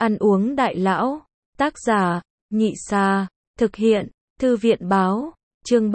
Ăn uống đại lão. Tác giả, Nhị Sa. Thực hiện, Thư viện báo. Chương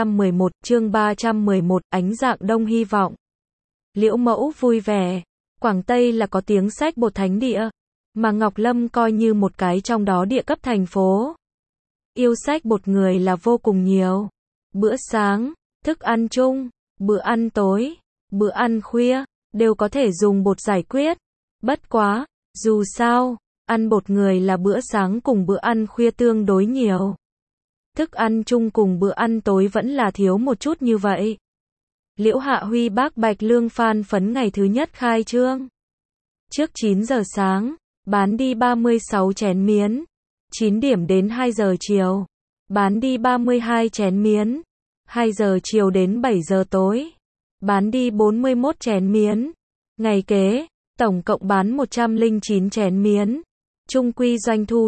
311, ánh dạng đông hy vọng. Liễu Mẫu vui vẻ. Quảng Tây là có tiếng sách bột thánh địa, mà Ngọc Lâm coi như một cái trong đó địa cấp thành phố. Yêu sách bột người là vô cùng nhiều. Bữa sáng, thức ăn chung, bữa ăn tối, bữa ăn khuya, đều có thể dùng bột giải quyết. Bất quá, dù sao, ăn bột người là bữa sáng cùng bữa ăn khuya tương đối nhiều. Thức ăn chung cùng bữa ăn tối vẫn là thiếu một chút như vậy. Liễu Hạ Huy bác Bạch Lương Phan phấn ngày thứ nhất khai trương. Trước 9 giờ sáng, bán đi 36 chén miến. 9 điểm đến 2 giờ chiều, bán đi 32 chén miến. 2 giờ chiều đến 7 giờ tối, bán đi 41 chén miến. Ngày kế, tổng cộng bán 109 chén miến. Chung quy doanh thu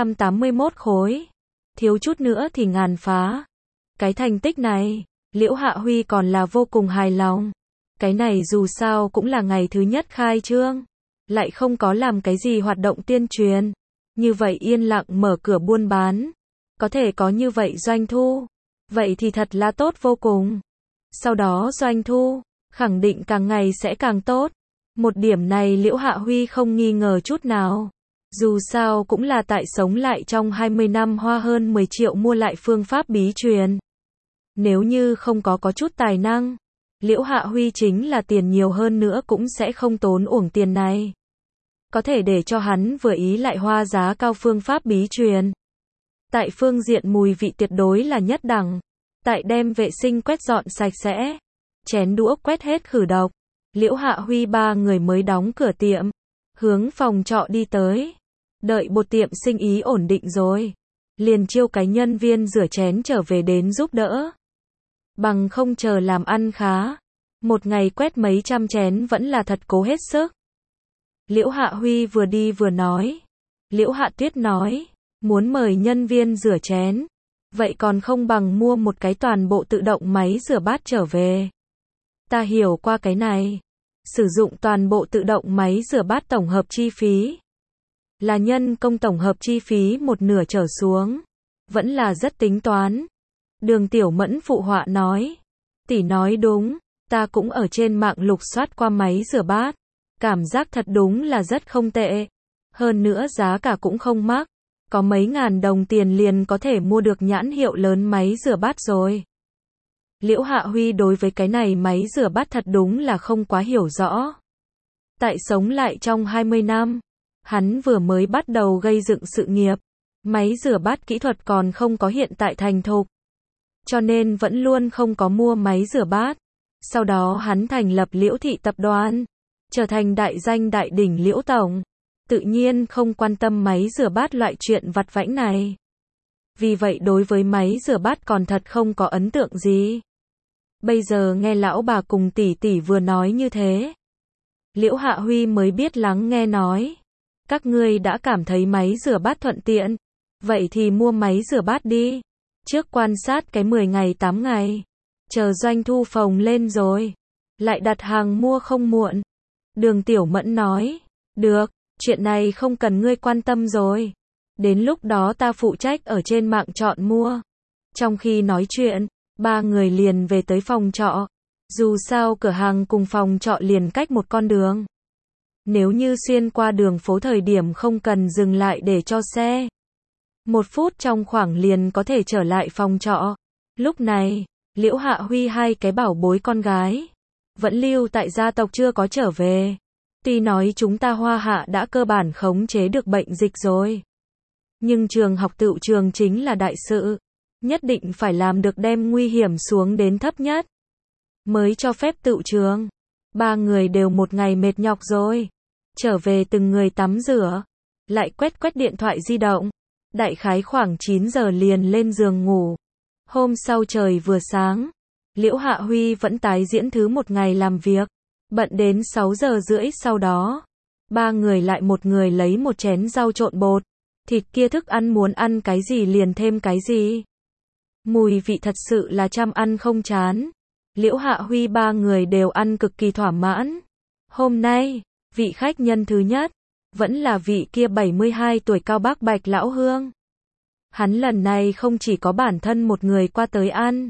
981 khối. Thiếu chút nữa thì ngàn phá. Cái thành tích này, Liễu Hạ Huy còn là vô cùng hài lòng. Cái này dù sao cũng là ngày thứ nhất khai trương, lại không có làm cái gì hoạt động tuyên truyền. Như vậy yên lặng mở cửa buôn bán, có thể có như vậy doanh thu, vậy thì thật là tốt vô cùng. Sau đó doanh thu, khẳng định càng ngày sẽ càng tốt. Một điểm này Liễu Hạ Huy không nghi ngờ chút nào. Dù sao cũng là tại sống lại trong 20 năm hoa hơn 10 triệu mua lại phương pháp bí truyền. Nếu như không có chút tài năng, Liễu Hạ Huy chính là tiền nhiều hơn nữa cũng sẽ không tốn uổng tiền này. Có thể để cho hắn vừa ý lại hoa giá cao phương pháp bí truyền. Tại phương diện mùi vị tuyệt đối là nhất đẳng. Tại đem vệ sinh quét dọn sạch sẽ, chén đũa quét hết khử độc, Liễu Hạ Huy ba người mới đóng cửa tiệm, hướng phòng trọ đi tới. Đợi bột tiệm sinh ý ổn định rồi, liền chiêu cái nhân viên rửa chén trở về đến giúp đỡ. Bằng không chờ làm ăn khá, một ngày quét mấy trăm chén vẫn là thật cố hết sức. Liễu Hạ Huy vừa đi vừa nói. Liễu Hạ Tuyết nói, muốn mời nhân viên rửa chén, vậy còn không bằng mua một cái toàn bộ tự động máy rửa bát trở về. Ta hiểu qua cái này. Sử dụng toàn bộ tự động máy rửa bát tổng hợp chi phí là nhân công tổng hợp chi phí một nửa trở xuống, vẫn là rất tính toán. Đường Tiểu Mẫn phụ họa nói, tỷ nói đúng, ta cũng ở trên mạng lục soát qua máy rửa bát, cảm giác thật đúng là rất không tệ. Hơn nữa giá cả cũng không mắc, có mấy ngàn đồng tiền liền có thể mua được nhãn hiệu lớn máy rửa bát rồi. Liễu Hạ Huy đối với cái này máy rửa bát thật đúng là không quá hiểu rõ. Tại sống lại trong 20 năm, hắn vừa mới bắt đầu gây dựng sự nghiệp, máy rửa bát kỹ thuật còn không có hiện tại thành thục, cho nên vẫn luôn không có mua máy rửa bát. Sau đó hắn thành lập Liễu Thị Tập đoàn, trở thành đại danh đại đỉnh Liễu Tổng, tự nhiên không quan tâm máy rửa bát loại chuyện vặt vãnh này. Vì vậy đối với máy rửa bát còn thật không có ấn tượng gì. Bây giờ nghe lão bà cùng tỷ tỷ vừa nói như thế, Liễu Hạ Huy mới biết lắng nghe nói. Các ngươi đã cảm thấy máy rửa bát thuận tiện, vậy thì mua máy rửa bát đi. Trước quan sát cái 10 ngày 8 ngày, chờ doanh thu phồng lên rồi, lại đặt hàng mua không muộn. Đường Tiểu Mẫn nói, được, chuyện này không cần ngươi quan tâm rồi. Đến lúc đó ta phụ trách ở trên mạng chọn mua. Trong khi nói chuyện, ba người liền về tới phòng trọ. Dù sao cửa hàng cùng phòng trọ liền cách một con đường. Nếu như xuyên qua đường phố thời điểm không cần dừng lại để cho xe, 1 phút trong khoảng liền có thể trở lại phòng trọ. Lúc này, Liễu Hạ Huy hai cái bảo bối con gái vẫn lưu tại gia tộc chưa có trở về. Tuy nói chúng ta Hoa Hạ đã cơ bản khống chế được bệnh dịch rồi, nhưng trường học tựu trường chính là đại sự, nhất định phải làm được đem nguy hiểm xuống đến thấp nhất mới cho phép tựu trường. Ba người đều một ngày mệt nhọc rồi, trở về từng người tắm rửa, lại quét điện thoại di động. Đại khái khoảng 9 giờ liền lên giường ngủ. Hôm sau trời vừa sáng, Liễu Hạ Huy vẫn tái diễn thứ một ngày làm việc, bận đến 6 giờ rưỡi sau đó. Ba người lại một người lấy một chén rau trộn bột, thịt kia thức ăn muốn ăn cái gì liền thêm cái gì. Mùi vị thật sự là trăm ăn không chán. Liễu Hạ Huy ba người đều ăn cực kỳ thỏa mãn. Hôm nay, vị khách nhân thứ nhất, vẫn là vị kia 72 tuổi cao bác Bạch lão hương. Hắn lần này không chỉ có bản thân một người qua tới ăn,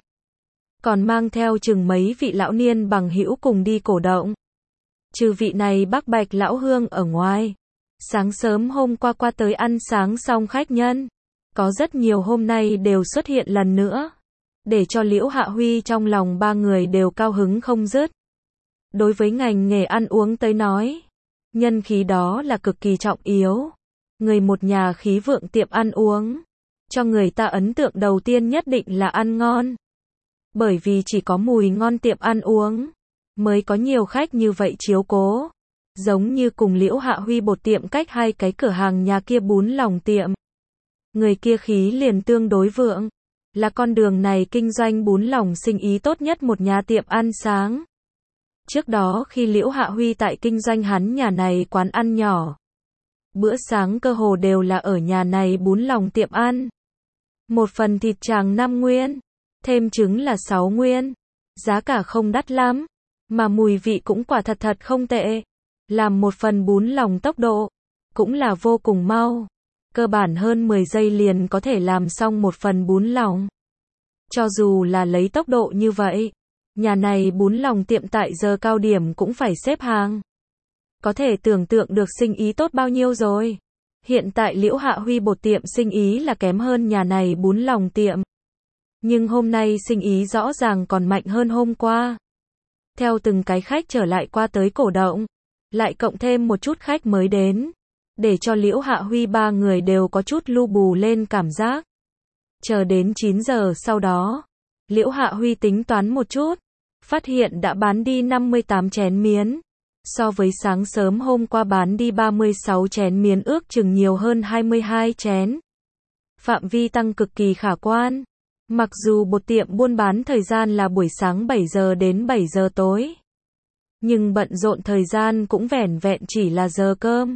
còn mang theo chừng mấy vị lão niên bằng hữu cùng đi cổ động. Trừ vị này bác Bạch lão hương ở ngoài, sáng sớm hôm qua tới ăn sáng xong khách nhân, có rất nhiều hôm nay đều xuất hiện lần nữa, để cho Liễu Hạ Huy trong lòng ba người đều cao hứng không dứt. Đối với ngành nghề ăn uống tới nói, nhân khí đó là cực kỳ trọng yếu. Người một nhà khí vượng tiệm ăn uống, cho người ta ấn tượng đầu tiên nhất định là ăn ngon. Bởi vì chỉ có mùi ngon tiệm ăn uống, mới có nhiều khách như vậy chiếu cố. Giống như cùng Liễu Hạ Huy bột tiệm cách hai cái cửa hàng nhà kia bún lòng tiệm. Người kia khí liền tương đối vượng, là con đường này kinh doanh bún lòng sinh ý tốt nhất một nhà tiệm ăn sáng. Trước đó khi Liễu Hạ Huy tại kinh doanh hắn nhà này quán ăn nhỏ, bữa sáng cơ hồ đều là ở nhà này bún lòng tiệm ăn. Một phần thịt tràng 5 nguyên, thêm trứng là 6 nguyên. Giá cả không đắt lắm, mà mùi vị cũng quả thật không tệ. Làm một phần bún lòng tốc độ cũng là vô cùng mau. Cơ bản hơn 10 giây liền có thể làm xong một phần bún lòng. Cho dù là lấy tốc độ như vậy, nhà này bún lòng tiệm tại giờ cao điểm cũng phải xếp hàng. Có thể tưởng tượng được sinh ý tốt bao nhiêu rồi. Hiện tại Liễu Hạ Huy bột tiệm sinh ý là kém hơn nhà này bún lòng tiệm. Nhưng hôm nay sinh ý rõ ràng còn mạnh hơn hôm qua. Theo từng cái khách trở lại qua tới cổ động, lại cộng thêm một chút khách mới đến, để cho Liễu Hạ Huy ba người đều có chút lu bù lên cảm giác. Chờ đến 9 giờ sau đó, Liễu Hạ Huy tính toán một chút, phát hiện đã bán đi 58 chén miến. So với sáng sớm hôm qua bán đi 36 chén miến ước chừng nhiều hơn 22 chén. Phạm vi tăng cực kỳ khả quan. Mặc dù bột tiệm buôn bán thời gian là buổi sáng 7 giờ đến 7 giờ tối, nhưng bận rộn thời gian cũng vẻn vẹn chỉ là giờ cơm.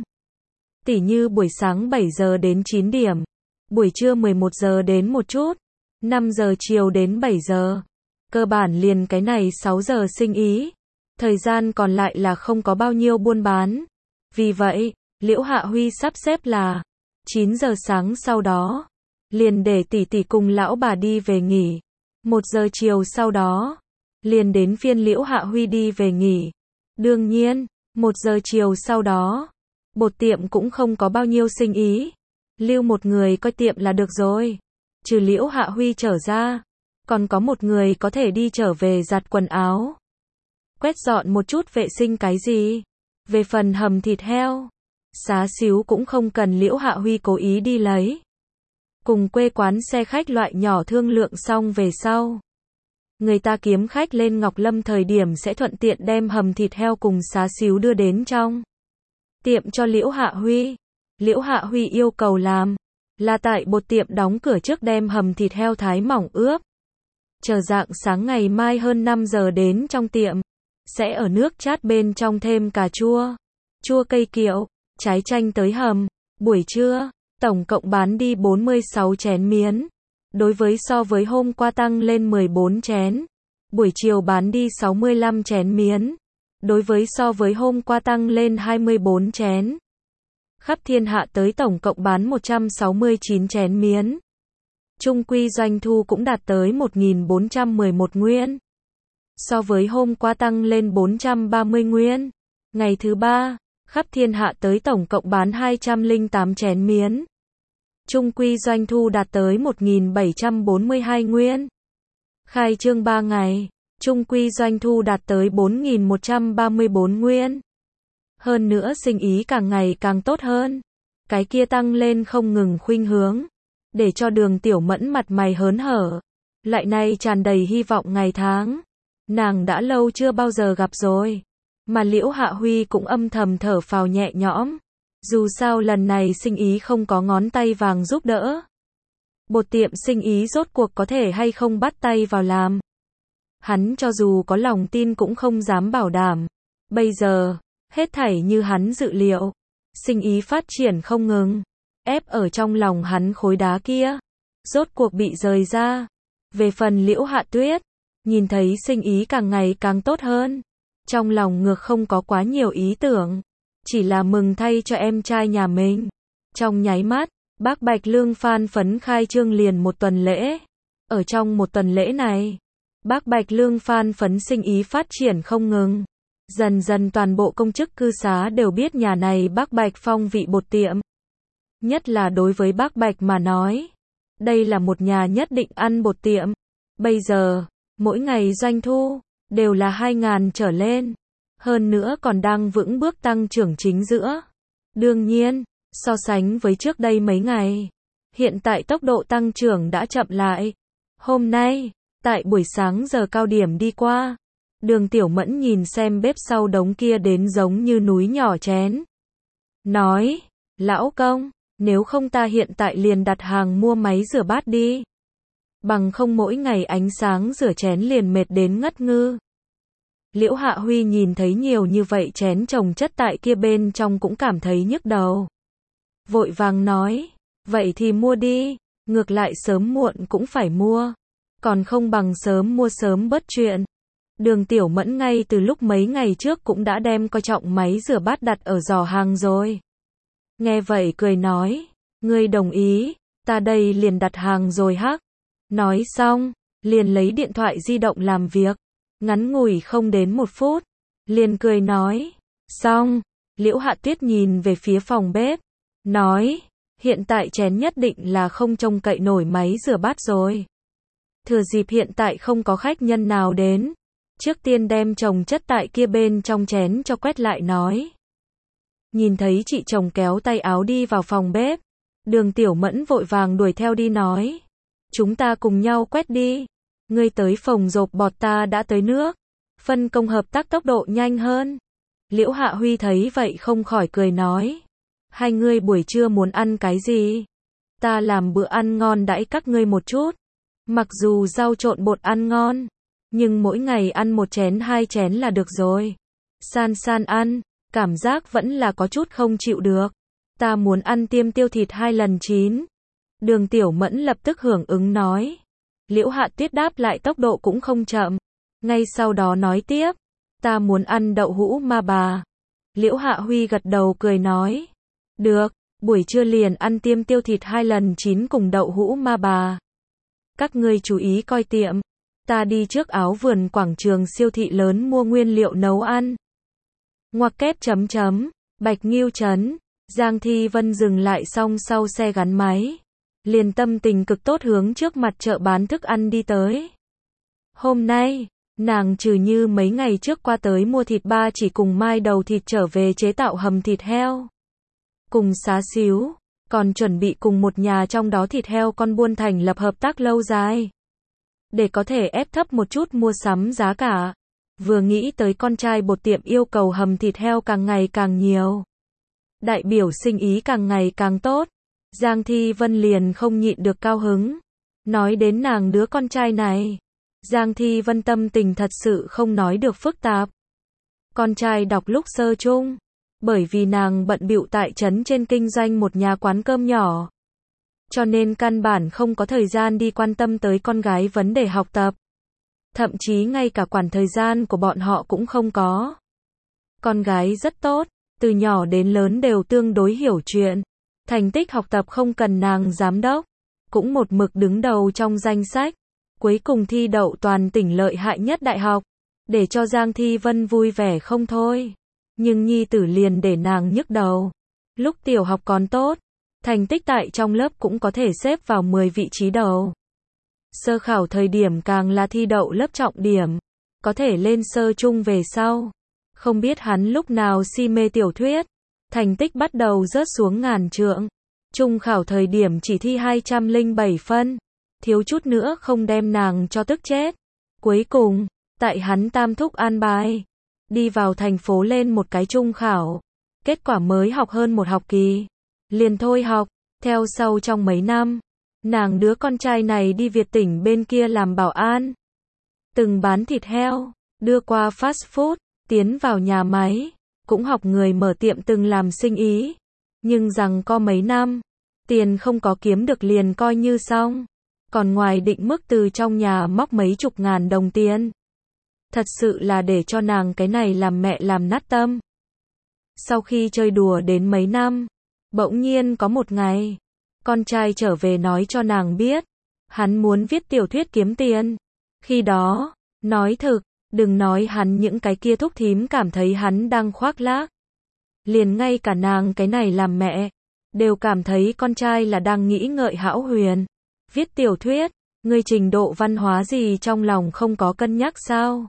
Tỉ như buổi sáng 7 giờ đến 9 điểm, buổi trưa 11 giờ đến một chút, 5 giờ chiều đến 7 giờ. Cơ bản liền cái này 6 giờ sinh ý. Thời gian còn lại là không có bao nhiêu buôn bán. Vì vậy, Liễu Hạ Huy sắp xếp là 9 giờ sáng sau đó, liền để tỷ tỷ cùng lão bà đi về nghỉ. 1 giờ chiều sau đó, liền đến phiên Liễu Hạ Huy đi về nghỉ. Đương nhiên, 1 giờ chiều sau đó, bột tiệm cũng không có bao nhiêu sinh ý. Lưu một người coi tiệm là được rồi. Trừ Liễu Hạ Huy trở ra, còn có một người có thể đi trở về giặt quần áo, quét dọn một chút vệ sinh cái gì. Về phần hầm thịt heo, xá xíu cũng không cần Liễu Hạ Huy cố ý đi lấy. Cùng quê quán xe khách loại nhỏ thương lượng xong về sau, người ta kiếm khách lên Ngọc Lâm thời điểm sẽ thuận tiện đem hầm thịt heo cùng xá xíu đưa đến trong tiệm cho Liễu Hạ Huy. Liễu Hạ Huy yêu cầu làm là tại bột tiệm đóng cửa trước đem hầm thịt heo thái mỏng ướp. Chờ rạng sáng ngày mai hơn 5 giờ đến trong tiệm, sẽ ở nước chát bên trong thêm cà chua, chua cây kiệu, trái chanh tới hầm. Buổi trưa, tổng cộng bán đi 46 chén miến. Đối với so với hôm qua tăng lên 14 chén. Buổi chiều bán đi 65 chén miến. Đối với so với hôm qua tăng lên 24 chén. Khắp thiên hạ tới tổng cộng bán 169 chén miến. Chung quy doanh thu cũng đạt tới 1.411 nguyên. So với hôm qua tăng lên 430 nguyên. Ngày thứ ba, khắp thiên hạ tới tổng cộng bán 208 chén miến. Chung quy doanh thu đạt tới 1.742 nguyên. Khai trương 3 ngày, chung quy doanh thu đạt tới 4.134 nguyên. Hơn nữa sinh ý càng ngày càng tốt hơn. Cái kia tăng lên không ngừng khuynh hướng, để cho Đường Tiểu Mẫn mặt mày hớn hở. Lại này tràn đầy hy vọng ngày tháng. Nàng đã lâu chưa bao giờ gặp rồi. Mà Liễu Hạ Huy cũng âm thầm thở phào nhẹ nhõm. Dù sao lần này sinh ý không có ngón tay vàng giúp đỡ. Bột tiệm sinh ý rốt cuộc có thể hay không bắt tay vào làm. Hắn cho dù có lòng tin cũng không dám bảo đảm. Bây giờ, hết thảy như hắn dự liệu. Sinh ý phát triển không ngừng. Ép ở trong lòng hắn khối đá kia. Rốt cuộc bị rời ra. Về phần Liễu Hạ Tuyết, nhìn thấy sinh ý càng ngày càng tốt hơn. Trong lòng ngược không có quá nhiều ý tưởng. chỉ là mừng thay cho em trai nhà mình. Trong nháy mắt, bác Bạch Lương Phan phấn khai trương liền một tuần lễ. Ở trong một tuần lễ này, bác Bạch Lương Phan phấn sinh ý phát triển không ngừng. Dần dần toàn bộ công chức cư xá đều biết nhà này bác Bạch phong vị bột tiệm. Nhất là đối với bác Bạch mà nói, đây là một nhà nhất định ăn bột tiệm. Bây giờ, mỗi ngày doanh thu đều là 2.000 trở lên. Hơn nữa còn đang vững bước tăng trưởng chính giữa. Đương nhiên, so sánh với trước đây mấy ngày, hiện tại tốc độ tăng trưởng đã chậm lại. Hôm nay, tại buổi sáng giờ cao điểm đi qua, Đường Tiểu Mẫn nhìn xem bếp sau đống kia đến giống như núi nhỏ chén. Nói, lão công, nếu không ta hiện tại liền đặt hàng mua máy rửa bát đi. Bằng không mỗi ngày ánh sáng rửa chén liền mệt đến ngất ngư. Liễu Hạ Huy nhìn thấy nhiều như vậy chén chồng chất tại kia bên trong cũng cảm thấy nhức đầu. Vội vàng nói, vậy thì mua đi, ngược lại sớm muộn cũng phải mua. Còn không bằng sớm mua sớm bớt chuyện. Đường Tiểu Mẫn ngay từ lúc mấy ngày trước cũng đã đem coi trọng máy rửa bát đặt ở giỏ hàng rồi. Nghe vậy cười nói, ngươi đồng ý, ta đây liền đặt hàng rồi hắc. Nói xong, liền lấy điện thoại di động làm việc. Ngắn ngủi không đến 1 phút, liền cười nói, xong. Liễu Hạ Tuyết nhìn về phía phòng bếp, nói, hiện tại chén nhất định là không trông cậy nổi máy rửa bát rồi. Thừa dịp hiện tại không có khách nhân nào đến, trước tiên đem chồng chất tại kia bên trong chén cho quét lại nói. Nhìn thấy chị chồng kéo tay áo đi vào phòng bếp, Đường Tiểu Mẫn vội vàng đuổi theo đi nói, chúng ta cùng nhau quét đi. Ngươi tới phòng rộp bọt ta đã tới nước. Phân công hợp tác tốc độ nhanh hơn. Liễu Hạ Huy thấy vậy không khỏi cười nói. Hai ngươi buổi trưa muốn ăn cái gì? Ta làm bữa ăn ngon đãi các ngươi một chút. Mặc dù rau trộn bột ăn ngon, nhưng mỗi ngày ăn 1 chén 2 chén là được rồi. San san ăn, cảm giác vẫn là có chút không chịu được. Ta muốn ăn tiêm tiêu thịt 2 lần chín. Đường Tiểu Mẫn lập tức hưởng ứng nói. Liễu Hạ Tuyết đáp lại tốc độ cũng không chậm. Ngay sau đó nói tiếp. Ta muốn ăn đậu hũ ma bà. Liễu Hạ Huy gật đầu cười nói. Được, buổi trưa liền ăn tiêm tiêu thịt 2 lần chín cùng đậu hũ ma bà. Các ngươi chú ý coi tiệm. Ta đi trước áo vườn quảng trường siêu thị lớn mua nguyên liệu nấu ăn. Ngoặc kép chấm chấm. Bạch Nghiêu Trấn. Giang Thi Vân dừng lại xong sau xe gắn máy. Liền tâm tình cực tốt hướng trước mặt chợ bán thức ăn đi tới. Hôm nay, nàng trừ như mấy ngày trước qua tới mua thịt ba chỉ cùng mai đầu thịt trở về chế tạo hầm thịt heo. Cùng xá xíu, còn chuẩn bị cùng một nhà trong đó thịt heo con buôn thành lập hợp tác lâu dài. Để có thể ép thấp một chút mua sắm giá cả. Vừa nghĩ tới con trai bột tiệm yêu cầu hầm thịt heo càng ngày càng nhiều. Đại biểu sinh ý càng ngày càng tốt. Giang Thi Vân liền không nhịn được cao hứng. Nói đến nàng đứa con trai này. Giang Thi Vân tâm tình thật sự không nói được phức tạp. Con trai đọc lúc sơ chung. Bởi vì nàng bận bịu tại trấn trên kinh doanh một nhà quán cơm nhỏ. Cho nên căn bản không có thời gian đi quan tâm tới con gái vấn đề học tập. Thậm chí ngay cả quản thời gian của bọn họ cũng không có. Con gái rất tốt, từ nhỏ đến lớn đều tương đối hiểu chuyện. Thành tích học tập không cần nàng giám đốc, cũng một mực đứng đầu trong danh sách. Cuối cùng thi đậu toàn tỉnh lợi hại nhất đại học, để cho Giang Thi Vân vui vẻ không thôi. Nhưng nhi tử liền để nàng nhức đầu. Lúc tiểu học còn tốt, thành tích tại trong lớp cũng có thể xếp vào 10 vị trí đầu. Sơ khảo thời điểm càng là thi đậu lớp trọng điểm, có thể lên sơ trung về sau. Không biết hắn lúc nào si mê tiểu thuyết, thành tích bắt đầu rớt xuống ngàn trượng. Trung khảo thời điểm chỉ thi 207 phân, thiếu chút nữa không đem nàng cho tức chết. Cuối cùng, tại hắn tam thúc an bài, đi vào thành phố lên một cái trung khảo. Kết quả mới học hơn 1 học kỳ, liền thôi học. Theo sau trong mấy năm, nàng đứa con trai này đi Việt tỉnh bên kia làm bảo an. Từng bán thịt heo, đưa qua fast food, tiến vào nhà máy, cũng học người mở tiệm từng làm sinh ý. Nhưng rằng có mấy năm, tiền không có kiếm được liền coi như xong. Còn ngoài định mức từ trong nhà móc mấy chục ngàn đồng tiền. Thật sự là để cho nàng cái này làm mẹ làm nát tâm. Sau khi chơi đùa đến mấy năm, bỗng nhiên có một ngày, con trai trở về nói cho nàng biết, hắn muốn viết tiểu thuyết kiếm tiền. Khi đó, nói thực, đừng nói hắn những cái kia thúc thím cảm thấy hắn đang khoác lác. Liền ngay cả nàng cái này làm mẹ, đều cảm thấy con trai là đang nghĩ ngợi hão huyền. Viết tiểu thuyết, ngươi trình độ văn hóa gì trong lòng không có cân nhắc sao?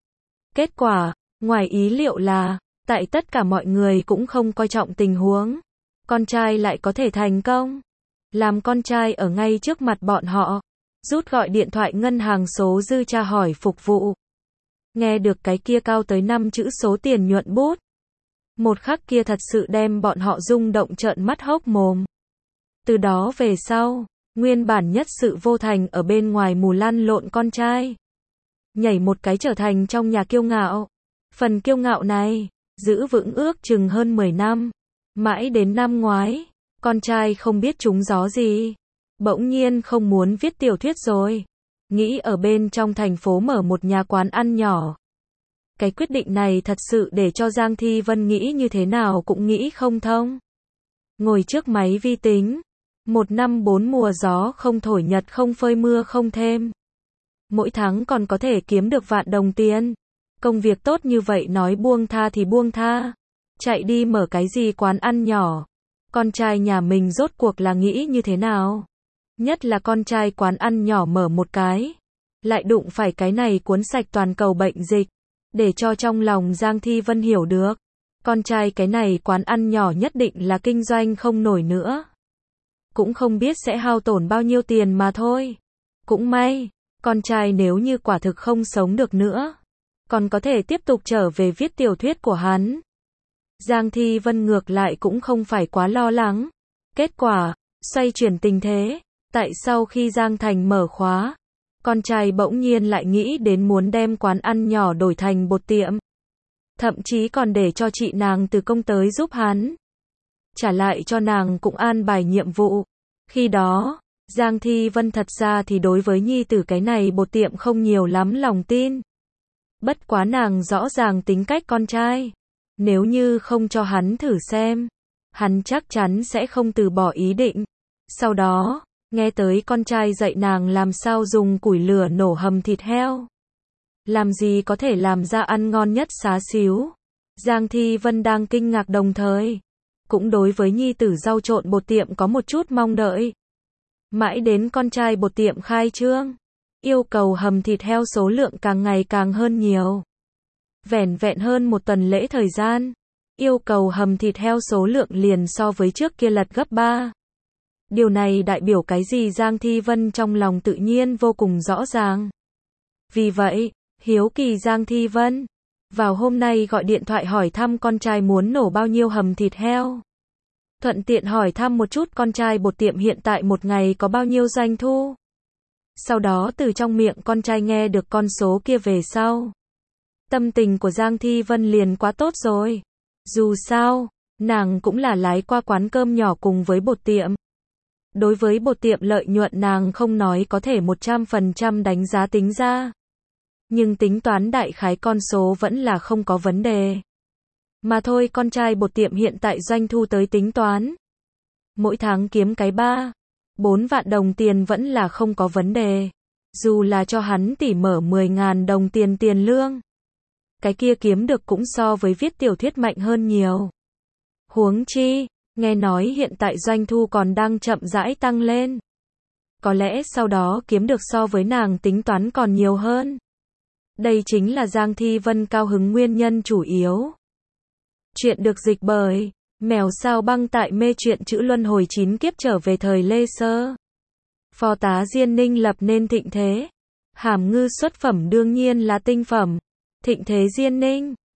Kết quả, ngoài ý liệu là, tại tất cả mọi người cũng không coi trọng tình huống, con trai lại có thể thành công. Làm con trai ở ngay trước mặt bọn họ, rút gọi điện thoại ngân hàng số dư tra hỏi phục vụ. Nghe được cái kia cao tới 5 chữ số tiền nhuận bút. Một khắc kia thật sự đem bọn họ rung động trợn mắt hốc mồm. Từ đó về sau, nguyên bản nhất sự vô thành ở bên ngoài mù lăn lộn con trai. Nhảy một cái trở thành trong nhà kiêu ngạo. Phần kiêu ngạo này, giữ vững ước chừng hơn 10 năm. Mãi đến năm ngoái, con trai không biết trúng gió gì. Bỗng nhiên không muốn viết tiểu thuyết rồi. Nghĩ ở bên trong thành phố mở một nhà quán ăn nhỏ. Cái quyết định này thật sự để cho Giang Thi Vân nghĩ như thế nào cũng nghĩ không thông. Ngồi trước máy vi tính. 1 năm 4 mùa gió không thổi nhật không phơi mưa không thêm. Mỗi tháng còn có thể kiếm được vạn đồng tiền. Công việc tốt như vậy nói buông tha thì buông tha. Chạy đi mở cái gì quán ăn nhỏ. Con trai nhà mình rốt cuộc là nghĩ như thế nào? Nhất là con trai quán ăn nhỏ mở một cái. Lại đụng phải cái này cuốn sạch toàn cầu bệnh dịch. Để cho trong lòng Giang Thi Vân hiểu được. Con trai cái này quán ăn nhỏ nhất định là kinh doanh không nổi nữa. Cũng không biết sẽ hao tổn bao nhiêu tiền mà thôi. Cũng may, con trai nếu như quả thực không sống được nữa, còn có thể tiếp tục trở về viết tiểu thuyết của hắn. Giang Thi Vân ngược lại cũng không phải quá lo lắng. Kết quả, xoay chuyển tình thế, tại sau khi Giang Thành mở khóa, con trai bỗng nhiên lại nghĩ đến muốn đem quán ăn nhỏ đổi thành bột tiệm. Thậm chí còn để cho chị nàng từ công tới giúp hắn. Trả lại cho nàng cũng an bài nhiệm vụ. Khi đó, Giang Thi Vân thật ra thì đối với nhi tử cái này bột tiệm không nhiều lắm lòng tin. Bất quá nàng rõ ràng tính cách con trai. Nếu như không cho hắn thử xem, hắn chắc chắn sẽ không từ bỏ ý định. Sau đó, nghe tới con trai dạy nàng làm sao dùng củi lửa nổ hầm thịt heo. Làm gì có thể làm ra ăn ngon nhất xá xíu. Giang Thi Vân đang kinh ngạc đồng thời. Cũng đối với nhi tử rau trộn bột tiệm có một chút mong đợi. Mãi đến con trai bột tiệm khai trương. Yêu cầu hầm thịt heo số lượng càng ngày càng hơn nhiều. Vẻn vẹn hơn một tuần lễ thời gian. Yêu cầu hầm thịt heo số lượng liền so với trước kia lật gấp 3. Điều này đại biểu cái gì Giang Thi Vân trong lòng tự nhiên vô cùng rõ ràng. Vì vậy, hiếu kỳ Giang Thi Vân vào hôm nay gọi điện thoại hỏi thăm con trai muốn nổ bao nhiêu hầm thịt heo. Thuận tiện hỏi thăm một chút con trai bột tiệm hiện tại một ngày có bao nhiêu doanh thu. Sau đó từ trong miệng con trai nghe được con số kia về sau. Tâm tình của Giang Thi Vân liền quá tốt rồi. Dù sao, nàng cũng là lái qua quán cơm nhỏ cùng với bột tiệm. Đối với bột tiệm lợi nhuận nàng không nói có thể 100% đánh giá tính ra. Nhưng tính toán đại khái con số vẫn là không có vấn đề. Mà thôi con trai bột tiệm hiện tại doanh thu tới tính toán. Mỗi tháng kiếm cái 3-4 vạn đồng tiền vẫn là không có vấn đề. Dù là cho hắn tỉ mở 10.000 đồng tiền tiền lương. Cái kia kiếm được cũng so với viết tiểu thuyết mạnh hơn nhiều. Huống chi, nghe nói hiện tại doanh thu còn đang chậm rãi tăng lên. Có lẽ sau đó kiếm được so với nàng tính toán còn nhiều hơn. Đây chính là Giang Thi Vân cao hứng nguyên nhân chủ yếu. Chuyện được dịch bởi Mèo Sao Băng tại mê truyện chữ luân hồi 9 kiếp trở về thời Lê Sơ. Phó tá Diên Ninh lập nên thịnh thế. Hàm ngư xuất phẩm đương nhiên là tinh phẩm. Thịnh thế Diên Ninh.